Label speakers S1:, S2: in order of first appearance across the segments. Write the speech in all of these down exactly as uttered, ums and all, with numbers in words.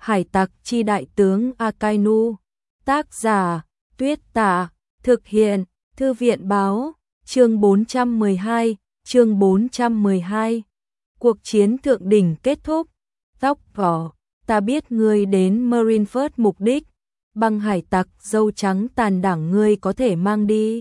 S1: Hải tặc chi đại tướng Akainu. Tác giả Tuyết Tả. Thực hiện Thư viện báo. Chương bốn trăm mười hai. Chương bốn trăm mười hai. Cuộc chiến thượng đỉnh kết thúc. Tóc vỏ. Ta biết ngươi đến Marineford mục đích. Băng hải tặc dâu trắng tàn đảng ngươi có thể mang đi.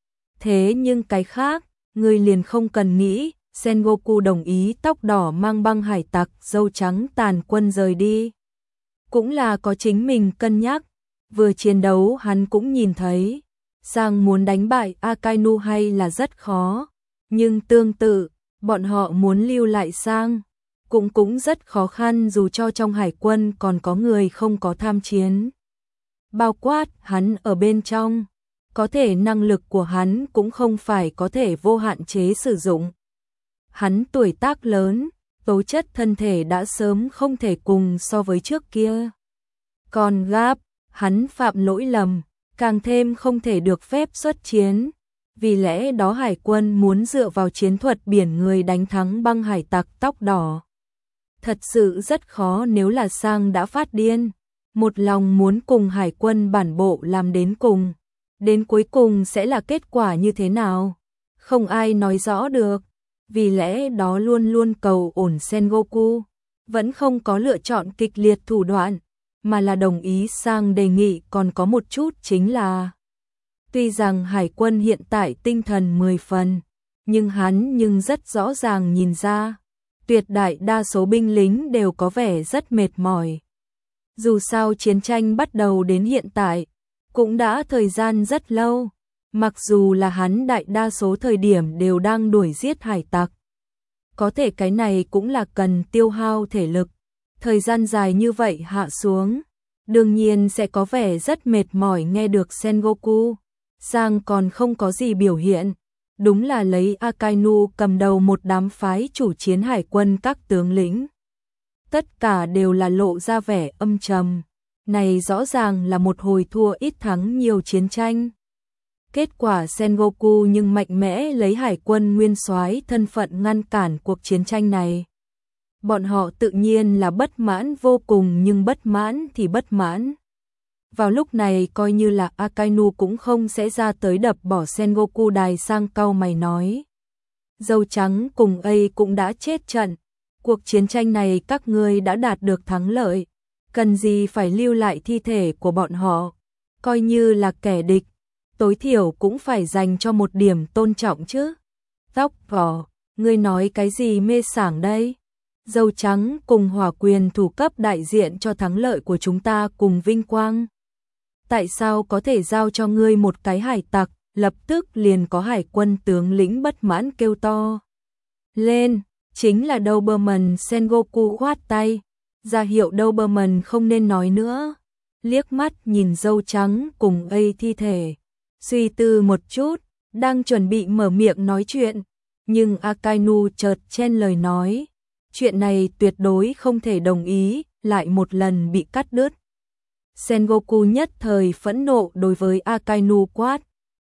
S1: Thế nhưng cái khác, ngươi liền không cần nghĩ. Sengoku đồng ý tóc đỏ mang băng hải tặc dâu trắng tàn quân rời đi. Cũng là có chính mình cân nhắc. Vừa chiến đấu hắn cũng nhìn thấy. Sang muốn đánh bại Akainu hay là rất khó. Nhưng tương tự, bọn họ muốn lưu lại Sang. Cũng cũng rất khó khăn dù cho trong hải quân còn có người không có tham chiến. Bao quát hắn ở bên trong. Có thể năng lực của hắn cũng không phải có thể vô hạn chế sử dụng. Hắn tuổi tác lớn, tố chất thân thể đã sớm không thể cùng so với trước kia. Còn Gap, hắn phạm lỗi lầm, càng thêm không thể được phép xuất chiến. Vì lẽ đó hải quân muốn dựa vào chiến thuật biển người đánh thắng băng hải tặc tóc đỏ. Thật sự rất khó nếu là Sang đã phát điên. Một lòng muốn cùng hải quân bản bộ làm đến cùng. Đến cuối cùng sẽ là kết quả như thế nào? Không ai nói rõ được. Vì lẽ đó luôn luôn cầu ổn Sengoku. Vẫn không có lựa chọn kịch liệt thủ đoạn. Mà là đồng ý Sang đề nghị còn có một chút chính là. Tuy rằng hải quân hiện tại tinh thần mười phần. Nhưng hắn nhưng rất rõ ràng nhìn ra. Tuyệt đại đa số binh lính đều có vẻ rất mệt mỏi. Dù sao chiến tranh bắt đầu đến hiện tại, cũng đã thời gian rất lâu, mặc dù là hắn đại đa số thời điểm đều đang đuổi giết hải tặc. Có thể cái này cũng là cần tiêu hao thể lực, thời gian dài như vậy hạ xuống, đương nhiên sẽ có vẻ rất mệt mỏi. Nghe được Sengoku, Sang còn không có gì biểu hiện, đúng là lấy Akainu cầm đầu một đám phái chủ chiến hải quân các tướng lĩnh. Tất cả đều là lộ ra vẻ âm trầm. Này rõ ràng là một hồi thua ít thắng nhiều chiến tranh. Kết quả Sengoku nhưng mạnh mẽ lấy hải quân nguyên soái thân phận ngăn cản cuộc chiến tranh này. Bọn họ tự nhiên là bất mãn vô cùng, nhưng bất mãn thì bất mãn. Vào lúc này coi như là Akainu cũng không sẽ ra tới đập bỏ Sengoku. Đài Sang cau mày nói. Dâu trắng cùng A cũng đã chết trận. Cuộc chiến tranh này các ngươi đã đạt được thắng lợi. Cần gì phải lưu lại thi thể của bọn họ. Coi như là kẻ địch, tối thiểu cũng phải dành cho một điểm tôn trọng chứ. Tóc vỏ, ngươi nói cái gì mê sảng đây? Dâu trắng cùng Hỏa Quyền thủ cấp đại diện cho thắng lợi của chúng ta cùng vinh quang. Tại sao có thể giao cho ngươi một cái hải tặc? Lập tức liền có hải quân tướng lĩnh bất mãn kêu to lên. Chính là Doberman. Sengoku khoát tay, ra hiệu Doberman không nên nói nữa. Liếc mắt nhìn dâu trắng cùng A thi thể, suy tư một chút, đang chuẩn bị mở miệng nói chuyện, nhưng Akainu chợt chen lời nói, chuyện này tuyệt đối không thể đồng ý, lại một lần bị cắt đứt. Sengoku nhất thời phẫn nộ đối với Akainu quát,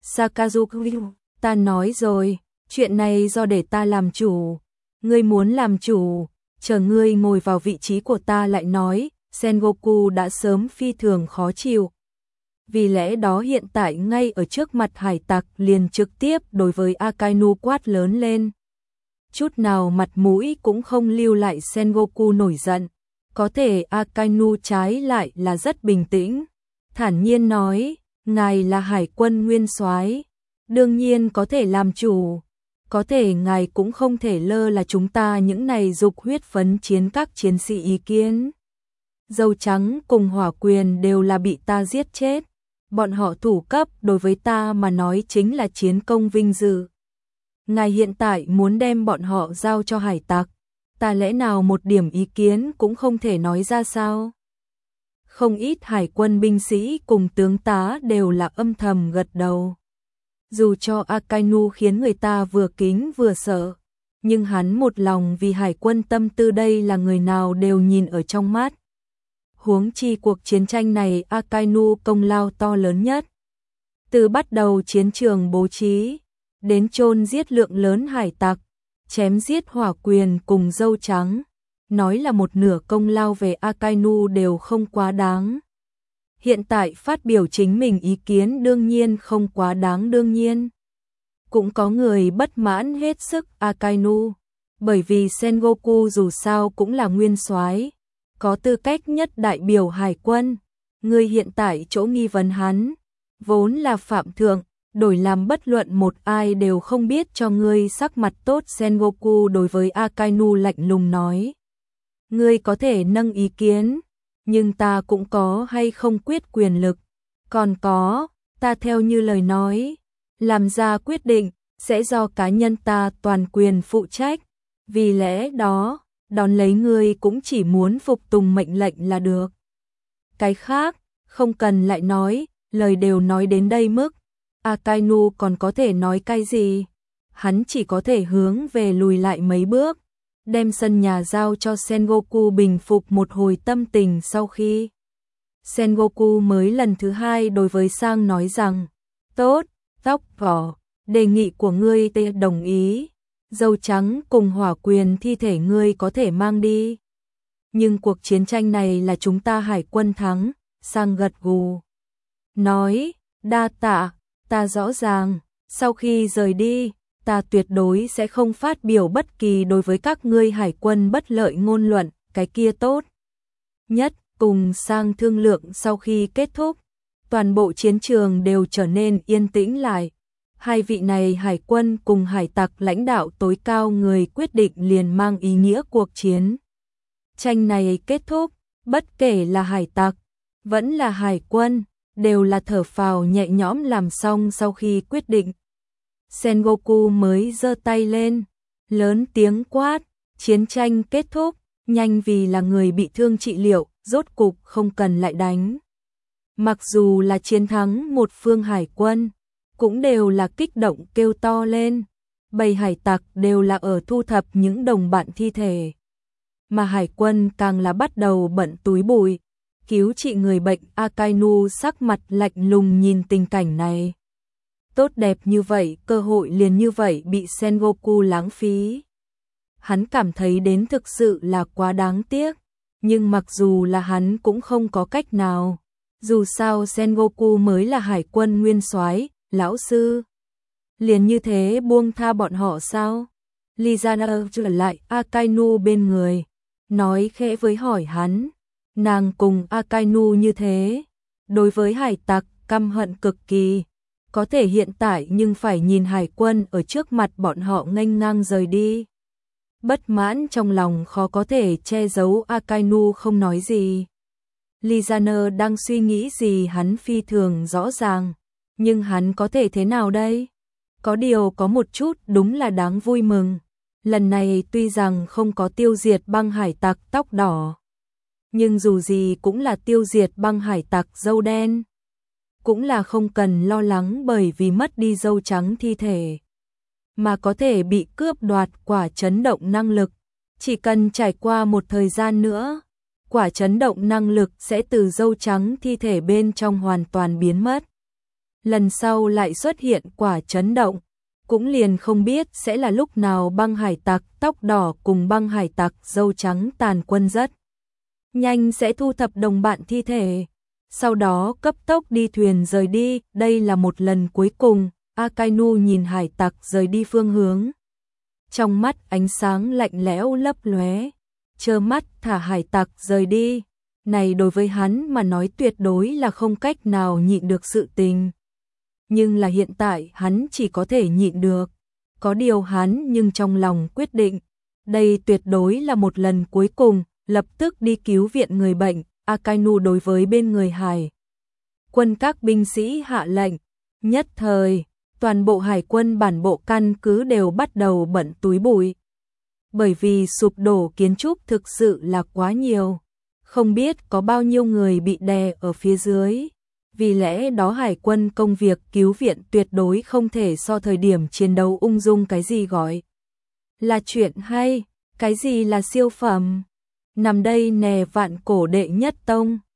S1: Sakazuki, ta nói rồi, chuyện này do để ta làm chủ. Ngươi muốn làm chủ, chờ ngươi ngồi vào vị trí của ta lại nói. Sengoku đã sớm phi thường khó chịu. Vì lẽ đó hiện tại ngay ở trước mặt hải tặc liền trực tiếp đối với Akainu quát lớn lên. Chút nào mặt mũi cũng không lưu lại. Sengoku nổi giận. Có thể Akainu trái lại là rất bình tĩnh. Thản nhiên nói, ngài là hải quân nguyên soái, đương nhiên có thể làm chủ. Có thể ngài cũng không thể lơ là chúng ta những này dục huyết phấn chiến các chiến sĩ ý kiến. Dâu trắng cùng Hỏa Quyền đều là bị ta giết chết. Bọn họ thủ cấp đối với ta mà nói chính là chiến công vinh dự. Ngài hiện tại muốn đem bọn họ giao cho hải tặc. Ta lẽ nào một điểm ý kiến cũng không thể nói ra sao? Không ít hải quân binh sĩ cùng tướng tá đều là âm thầm gật đầu. Dù cho Akainu khiến người ta vừa kính vừa sợ, nhưng hắn một lòng vì hải quân tâm tư, đây là người nào đều nhìn ở trong mắt. Huống chi cuộc chiến tranh này Akainu công lao to lớn nhất. Từ bắt đầu chiến trường bố trí, đến chôn giết lượng lớn hải tặc, chém giết Hỏa Quyền cùng dâu trắng, nói là một nửa công lao về Akainu đều không quá đáng. Hiện tại phát biểu chính mình ý kiến đương nhiên không quá đáng đương nhiên. Cũng có người bất mãn hết sức Akainu, bởi vì Sengoku dù sao cũng là nguyên soái, có tư cách nhất đại biểu hải quân. Người hiện tại chỗ nghi vấn hắn, vốn là phạm thượng, đổi làm bất luận một ai đều không biết cho ngươi sắc mặt tốt. Sengoku đối với Akainu lạnh lùng nói. Ngươi có thể nâng ý kiến, nhưng ta cũng có hay không quyết quyền lực. Còn có, ta theo như lời nói, làm ra quyết định, sẽ do cá nhân ta toàn quyền phụ trách. Vì lẽ đó, đón lấy ngươi cũng chỉ muốn phục tùng mệnh lệnh là được. Cái khác, không cần lại nói, lời đều nói đến đây mức. Akainu còn có thể nói cái gì? Hắn chỉ có thể hướng về lùi lại mấy bước, đem sân nhà giao cho Sengoku bình phục một hồi tâm tình. Sau khi Sengoku mới lần thứ hai đối với Sang nói rằng, tốt, tóc vỏ, đề nghị của ngươi tê đồng ý, dâu trắng cùng hỏa quyền thi thể ngươi có thể mang đi. Nhưng cuộc chiến tranh này là chúng ta hải quân thắng. Sang gật gù, nói, đa tạ, ta rõ ràng, sau khi rời đi, ta tuyệt đối sẽ không phát biểu bất kỳ đối với các ngươi hải quân bất lợi ngôn luận. Cái kia tốt nhất. Cùng Sang thương lượng sau khi kết thúc, toàn bộ chiến trường đều trở nên yên tĩnh lại. Hai vị này hải quân cùng hải tặc lãnh đạo tối cao người quyết định liền mang ý nghĩa cuộc chiến tranh này kết thúc. Bất kể là hải tặc, vẫn là hải quân, đều là thở phào nhẹ nhõm làm xong sau khi quyết định. Sengoku mới giơ tay lên, lớn tiếng quát, chiến tranh kết thúc, nhanh vì là người bị thương trị liệu, rốt cục không cần lại đánh. Mặc dù là chiến thắng một phương hải quân, cũng đều là kích động kêu to lên. Bầy hải tặc đều là ở thu thập những đồng bạn thi thể, mà hải quân càng là bắt đầu bận túi bụi, cứu trị người bệnh. Akainu sắc mặt lạnh lùng nhìn tình cảnh này. Tốt đẹp như vậy, cơ hội liền như vậy bị Sengoku lãng phí. Hắn cảm thấy đến thực sự là quá đáng tiếc, nhưng mặc dù là hắn cũng không có cách nào. Dù sao Sengoku mới là hải quân nguyên soái, lão sư. Liền như thế buông tha bọn họ sao? Lizana trở lại Akainu bên người, nói khẽ với hỏi hắn. Nàng cùng Akainu như thế, đối với hải tặc căm hận cực kỳ, có thể hiện tại nhưng phải nhìn hải quân ở trước mặt bọn họ nghênh ngang rời đi. Bất mãn trong lòng khó có thể che giấu. Akainu không nói gì. Lizana đang suy nghĩ gì hắn phi thường rõ ràng, nhưng hắn có thể thế nào đây? Có điều có một chút đúng là đáng vui mừng. Lần này tuy rằng không có tiêu diệt băng hải tặc tóc đỏ, nhưng dù gì cũng là tiêu diệt băng hải tặc dâu đen. Cũng là không cần lo lắng bởi vì mất đi dâu trắng thi thể, mà có thể bị cướp đoạt quả chấn động năng lực. Chỉ cần trải qua một thời gian nữa, quả chấn động năng lực sẽ từ dâu trắng thi thể bên trong hoàn toàn biến mất. Lần sau lại xuất hiện quả chấn động, cũng liền không biết sẽ là lúc nào. Băng hải tặc tóc đỏ cùng băng hải tặc dâu trắng tàn quân rất nhanh sẽ thu thập đồng bạn thi thể, sau đó cấp tốc đi thuyền rời đi. Đây là một lần cuối cùng. Akainu nhìn hải tặc rời đi phương hướng, trong mắt ánh sáng lạnh lẽo lấp lóe, trơ mắt thả hải tặc rời đi. Này đối với hắn mà nói tuyệt đối là không cách nào nhịn được sự tình. Nhưng là hiện tại hắn chỉ có thể nhịn được. Có điều hắn nhưng trong lòng quyết định, đây tuyệt đối là một lần cuối cùng, lập tức đi cứu viện người bệnh. Akainu đối với bên người hải quân các binh sĩ hạ lệnh. Nhất thời, toàn bộ hải quân bản bộ căn cứ đều bắt đầu bận túi bụi. Bởi vì sụp đổ kiến trúc thực sự là quá nhiều, không biết có bao nhiêu người bị đè ở phía dưới. Vì lẽ đó hải quân công việc cứu viện tuyệt đối không thể so thời điểm chiến đấu ung dung. Cái gì gọi là chuyện hay, cái gì là siêu phẩm. Nằm đây nè vạn cổ đệ nhất tông.